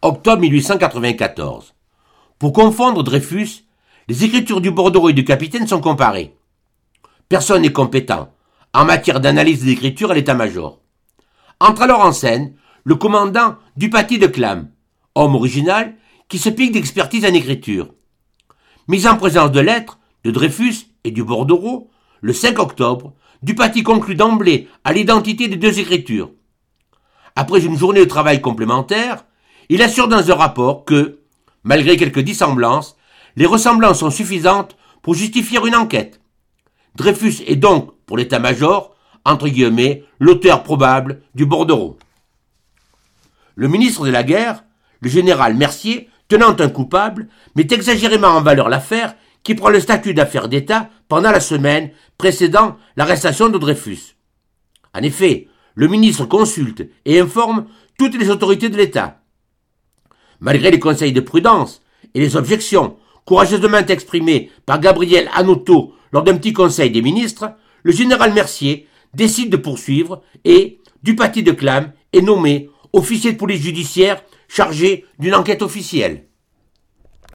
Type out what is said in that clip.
octobre 1894. Pour confondre Dreyfus, les écritures du bordereau et du capitaine sont comparées. Personne n'est compétent en matière d'analyse d'écriture à l'état-major. Entre alors en scène le commandant Dupaty de Clam, homme original qui se pique d'expertise en écriture. Mis en présence de lettres de Dreyfus et du bordereau, le 5 octobre, Dupaty conclut d'emblée à l'identité des deux écritures. Après une journée de travail complémentaire, il assure dans un rapport que, malgré quelques dissemblances, les ressemblances sont suffisantes pour justifier une enquête. Dreyfus est donc, pour l'état-major, entre guillemets, l'auteur probable du bordereau. Le ministre de la guerre, le général Mercier, tenant un coupable, met exagérément en valeur l'affaire qui prend le statut d'affaire d'État pendant la semaine précédant l'arrestation de Dreyfus. En effet, le ministre consulte et informe toutes les autorités de l'État. Malgré les conseils de prudence et les objections courageusement exprimées par Gabriel Hanotaux lors d'un petit conseil des ministres, le général Mercier décide de poursuivre et Dupaty de Clam est nommé officier de police judiciaire chargé d'une enquête officielle.